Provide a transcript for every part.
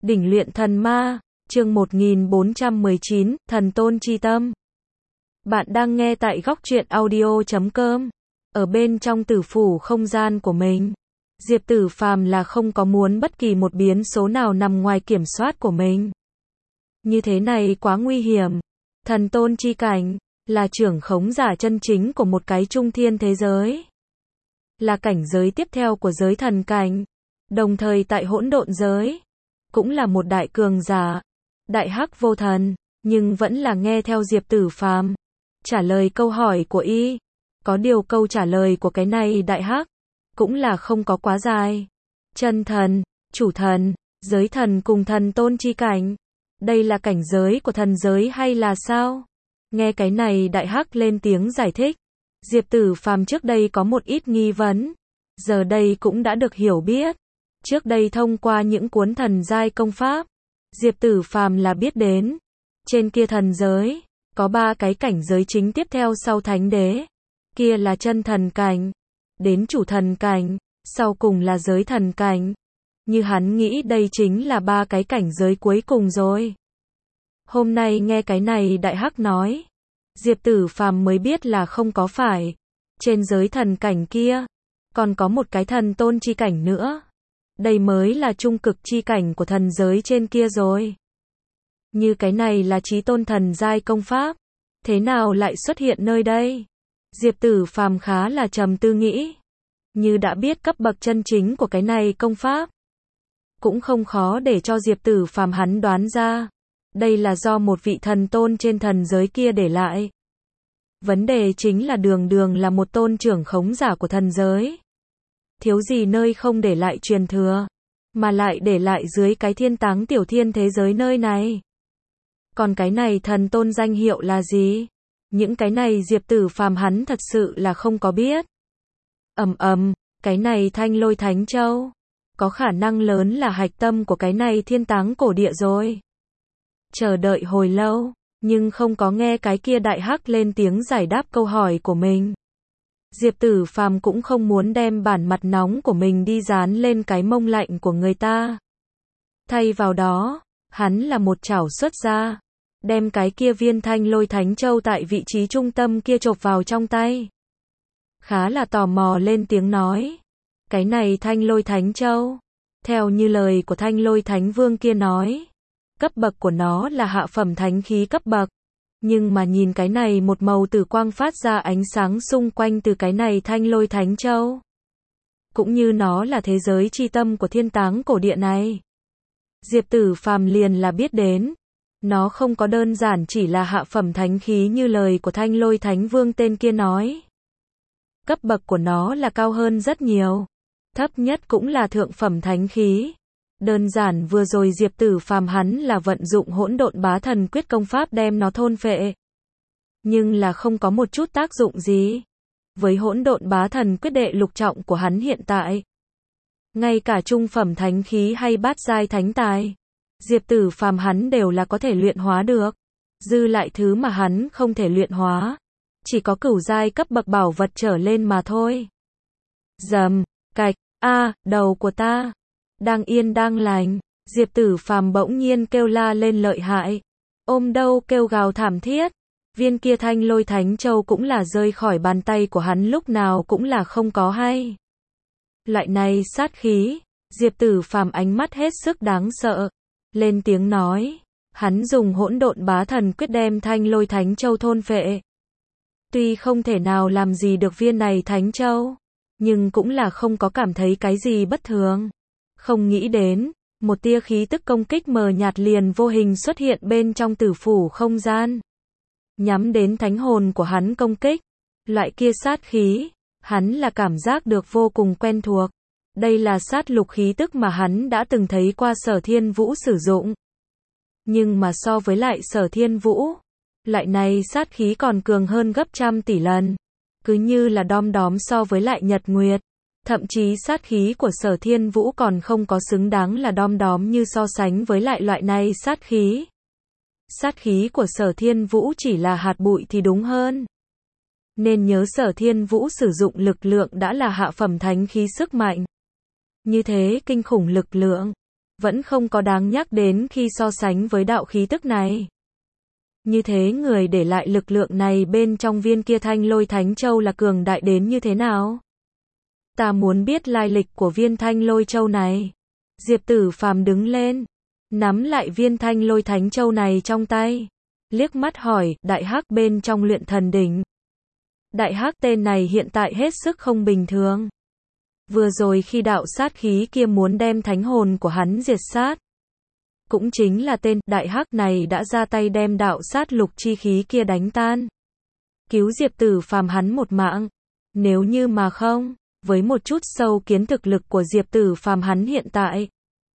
Đỉnh luyện thần ma, chương 1419, thần tôn chi tâm. Bạn đang nghe tại góc truyện audio.com. Ở bên trong tử phủ không gian của mình, Diệp Tử Phàm là không có muốn bất kỳ một biến số nào nằm ngoài kiểm soát của mình. Như thế này quá nguy hiểm. Thần tôn chi cảnh, là trưởng khống giả chân chính của một cái trung thiên thế giới. Là cảnh giới tiếp theo của giới thần cảnh. Đồng thời tại hỗn độn giới, cũng là một đại cường giả, đại hắc vô thần, nhưng vẫn là nghe theo Diệp Tử Phàm trả lời câu hỏi của y. Có điều câu trả lời của cái này đại hắc cũng là không có quá dài. Chân thần, chủ thần, giới thần cùng thần tôn chi cảnh, đây là cảnh giới của thần giới hay là sao? Nghe cái này đại hắc lên tiếng giải thích. Diệp Tử Phàm trước đây có một ít nghi vấn, giờ đây cũng đã được hiểu biết. Trước đây thông qua những cuốn thần giai công pháp, Diệp Tử Phàm là biết đến, trên kia thần giới, có 3 cái cảnh giới chính tiếp theo sau thánh đế. Kia là chân thần cảnh, đến chủ thần cảnh, sau cùng là giới thần cảnh. Như hắn nghĩ đây chính là 3 cái cảnh giới cuối cùng rồi. Hôm nay nghe cái này đại hắc nói, Diệp Tử Phàm mới biết là không có phải. Trên giới thần cảnh kia, còn có một cái thần tôn chi cảnh nữa. Đây mới là trung cực chi cảnh của thần giới trên kia rồi. Như cái này là chí tôn thần giai công pháp, thế nào lại xuất hiện nơi đây? Diệp Tử Phàm khá là trầm tư nghĩ. Như đã biết cấp bậc chân chính của cái này công pháp, cũng không khó để cho Diệp Tử Phàm hắn đoán ra. Đây là do một vị thần tôn trên thần giới kia để lại. Vấn đề chính là đường đường là một tôn trưởng khống giả của thần giới. Thiếu gì nơi không để lại truyền thừa, mà lại để lại dưới cái thiên táng tiểu thiên thế giới nơi này. Còn cái này thần tôn danh hiệu là gì? Những cái này Diệp Tử Phàm hắn thật sự là không có biết. Cái này Thanh Lôi Thánh Châu, có khả năng lớn là hạch tâm của cái này thiên táng cổ địa rồi. Chờ đợi hồi lâu, nhưng không có nghe cái kia đại hắc lên tiếng giải đáp câu hỏi của mình. Diệp Tử Phàm cũng không muốn đem bản mặt nóng của mình đi dán lên cái mông lạnh của người ta. Thay vào đó, hắn là một chảo xuất ra, đem cái kia viên Thanh Lôi Thánh Châu tại vị trí trung tâm kia chộp vào trong tay. Khá là tò mò lên tiếng nói, cái này Thanh Lôi Thánh Châu, theo như lời của Thanh Lôi Thánh Vương kia nói, cấp bậc của nó là hạ phẩm thánh khí cấp bậc. Nhưng mà nhìn cái này một màu tử quang phát ra ánh sáng xung quanh từ cái này Thanh Lôi Thánh Châu. Cũng như nó là thế giới chi tâm của thiên táng cổ địa này. Diệp Tử Phàm liền là biết đến. Nó không có đơn giản chỉ là hạ phẩm thánh khí như lời của Thanh Lôi Thánh Vương tên kia nói. Cấp bậc của nó là cao hơn rất nhiều. Thấp nhất cũng là thượng phẩm thánh khí. Đơn giản vừa rồi Diệp Tử Phàm hắn là vận dụng hỗn độn bá thần quyết công pháp đem nó thôn phệ. Nhưng là không có một chút tác dụng gì. Với hỗn độn bá thần quyết đệ lục trọng của hắn hiện tại, ngay cả trung phẩm thánh khí hay bát giai thánh tài, Diệp Tử Phàm hắn đều là có thể luyện hóa được. Dư lại thứ mà hắn không thể luyện hóa, chỉ có cửu giai cấp bậc bảo vật trở lên mà thôi. Rầm, cạch, đầu của ta. Đang yên đang lành, Diệp Tử Phàm bỗng nhiên kêu la lên lợi hại. Ôm đâu kêu gào thảm thiết. Viên kia Thanh Lôi Thánh Châu cũng là rơi khỏi bàn tay của hắn lúc nào cũng là không có hay. Loại này sát khí, Diệp Tử Phàm ánh mắt hết sức đáng sợ. Lên tiếng nói, hắn dùng hỗn độn bá thần quyết đem Thanh Lôi Thánh Châu thôn phệ. Tuy không thể nào làm gì được viên này Thánh Châu, nhưng cũng là không có cảm thấy cái gì bất thường. Không nghĩ đến, một tia khí tức công kích mờ nhạt liền vô hình xuất hiện bên trong tử phủ không gian. Nhắm đến thánh hồn của hắn công kích. Loại kia sát khí, hắn là cảm giác được vô cùng quen thuộc. Đây là sát lục khí tức mà hắn đã từng thấy qua Sở Thiên Vũ sử dụng. Nhưng mà so với lại Sở Thiên Vũ, loại này sát khí còn cường hơn gấp trăm tỷ lần. Cứ như là đom đóm so với lại Nhật Nguyệt. Thậm chí sát khí của Sở Thiên Vũ còn không có xứng đáng là đom đóm như so sánh với lại loại này sát khí. Sát khí của Sở Thiên Vũ chỉ là hạt bụi thì đúng hơn. Nên nhớ Sở Thiên Vũ sử dụng lực lượng đã là hạ phẩm thánh khí sức mạnh. Như thế kinh khủng lực lượng, vẫn không có đáng nhắc đến khi so sánh với đạo khí tức này. Như thế người để lại lực lượng này bên trong viên kia Thanh Lôi Thánh Châu là cường đại đến như thế nào? Ta muốn biết lai lịch của viên Thanh Lôi Châu này. Diệp Tử Phàm đứng lên, nắm lại viên Thanh Lôi Thánh Châu này trong tay, liếc mắt hỏi, Đại Hắc bên trong Luyện Thần Đỉnh. Đại Hắc tên này hiện tại hết sức không bình thường. Vừa rồi khi đạo sát khí kia muốn đem thánh hồn của hắn diệt sát, cũng chính là tên Đại Hắc này đã ra tay đem đạo sát lục chi khí kia đánh tan, cứu Diệp Tử Phàm hắn một mạng. Nếu như mà không, với một chút sâu kiến thực lực của Diệp Tử Phàm hắn hiện tại,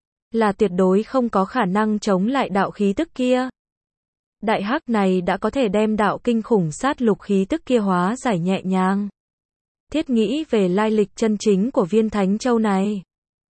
là tuyệt đối không có khả năng chống lại đạo khí tức kia. Đại Hắc này đã có thể đem đạo kinh khủng sát lục khí tức kia hóa giải nhẹ nhàng. Thiết nghĩ về lai lịch chân chính của viên Thánh Châu này,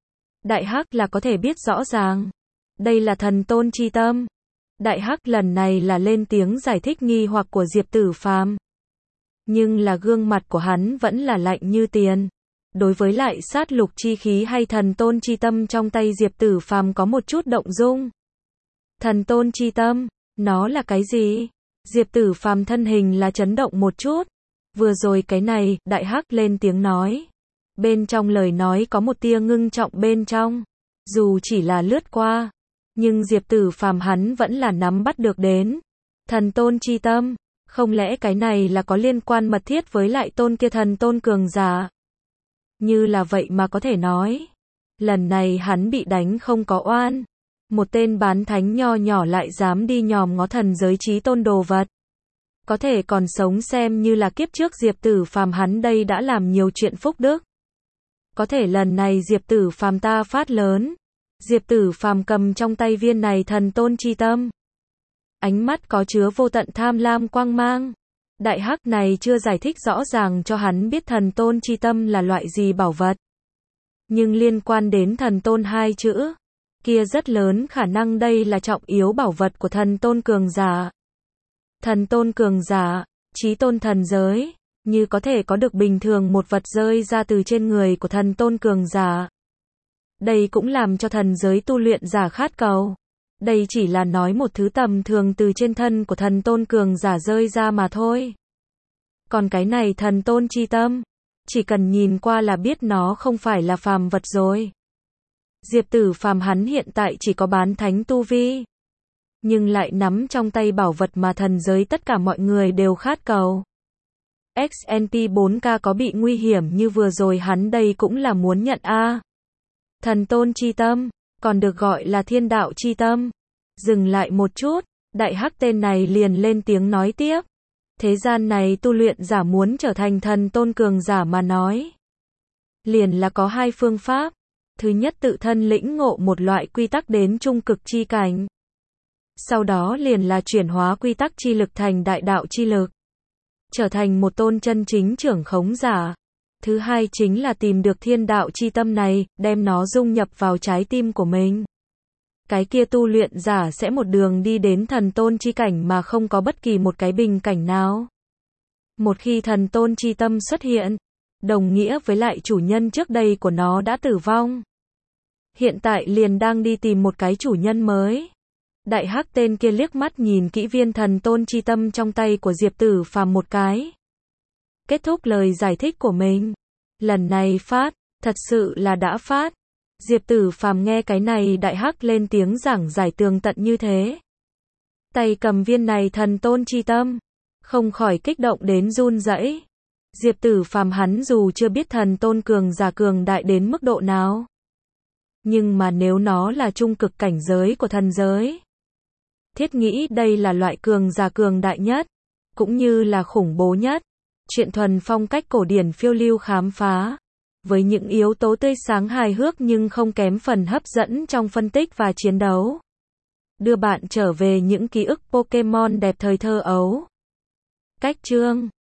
Đại Hắc là có thể biết rõ ràng. Đây là thần tôn chi tâm. Đại Hắc lần này là lên tiếng giải thích nghi hoặc của Diệp Tử Phàm. Nhưng là gương mặt của hắn vẫn là lạnh như tiền. Đối với lại sát lục chi khí hay thần tôn chi tâm trong tay Diệp Tử Phàm có một chút động dung. Thần tôn chi tâm, nó là cái gì? Diệp Tử Phàm thân hình là chấn động một chút. Vừa rồi cái này, Đại Hắc lên tiếng nói. Bên trong lời nói có một tia ngưng trọng bên trong. Dù chỉ là lướt qua, nhưng Diệp Tử Phàm hắn vẫn là nắm bắt được đến. Thần tôn chi tâm, không lẽ cái này là có liên quan mật thiết với lại tôn kia thần tôn cường giả? Như là vậy mà có thể nói, lần này hắn bị đánh không có oan. Một tên bán thánh nho nhỏ lại dám đi nhòm ngó thần giới chí tôn đồ vật. Có thể còn sống xem như là kiếp trước Diệp Tử Phàm hắn đây đã làm nhiều chuyện phúc đức. Có thể lần này Diệp Tử Phàm ta phát lớn. Diệp Tử Phàm cầm trong tay viên này thần tôn chi tâm. Ánh mắt có chứa vô tận tham lam quang mang. Đại Hắc này chưa giải thích rõ ràng cho hắn biết thần tôn chi tâm là loại gì bảo vật. Nhưng liên quan đến thần tôn hai chữ, kia rất lớn khả năng đây là trọng yếu bảo vật của thần tôn cường giả. Thần tôn cường giả, chí tôn thần giới, như có thể có được bình thường một vật rơi ra từ trên người của thần tôn cường giả. Đây cũng làm cho thần giới tu luyện giả khát cầu. Đây chỉ là nói một thứ tầm thường từ trên thân của thần tôn cường giả rơi ra mà thôi. Còn cái này thần tôn chi tâm, chỉ cần nhìn qua là biết nó không phải là phàm vật rồi. Diệp Tử Phàm hắn hiện tại chỉ có bán thánh tu vi, nhưng lại nắm trong tay bảo vật mà thần giới tất cả mọi người đều khát cầu. XNP 4K có bị nguy hiểm như vừa rồi hắn đây cũng là muốn nhận a. Thần tôn chi tâm, còn được gọi là thiên đạo chi tâm. Dừng lại một chút, Đại Hắc tên này liền lên tiếng nói tiếp. Thế gian này tu luyện giả muốn trở thành thần tôn cường giả mà nói, liền là có hai phương pháp. Thứ nhất tự thân lĩnh ngộ một loại quy tắc đến trung cực chi cảnh. Sau đó liền là chuyển hóa quy tắc chi lực thành đại đạo chi lực. Trở thành một tôn chân chính trưởng khống giả. Thứ hai chính là tìm được thiên đạo chi tâm này, đem nó dung nhập vào trái tim của mình. Cái kia tu luyện giả sẽ một đường đi đến thần tôn chi cảnh mà không có bất kỳ một cái bình cảnh nào. Một khi thần tôn chi tâm xuất hiện, đồng nghĩa với lại chủ nhân trước đây của nó đã tử vong. Hiện tại liền đang đi tìm một cái chủ nhân mới. Đại Hắc tên kia liếc mắt nhìn kỹ viên thần tôn chi tâm trong tay của Diệp Tử Phàm một cái. Kết thúc lời giải thích của mình. Lần này phát, thật sự là đã phát. Diệp Tử Phàm nghe cái này Đại Hắc lên tiếng giảng giải tường tận như thế. Tay cầm viên này thần tôn chi tâm, không khỏi kích động đến run rẩy. Diệp Tử Phàm hắn dù chưa biết thần tôn cường giả cường đại đến mức độ nào, nhưng mà nếu nó là trung cực cảnh giới của thần giới, thiết nghĩ đây là loại cường giả cường đại nhất, cũng như là khủng bố nhất. Chuyện thuần phong cách cổ điển phiêu lưu khám phá, với những yếu tố tươi sáng hài hước nhưng không kém phần hấp dẫn trong phân tích và chiến đấu. Đưa bạn trở về những ký ức Pokemon đẹp thời thơ ấu. Cách chương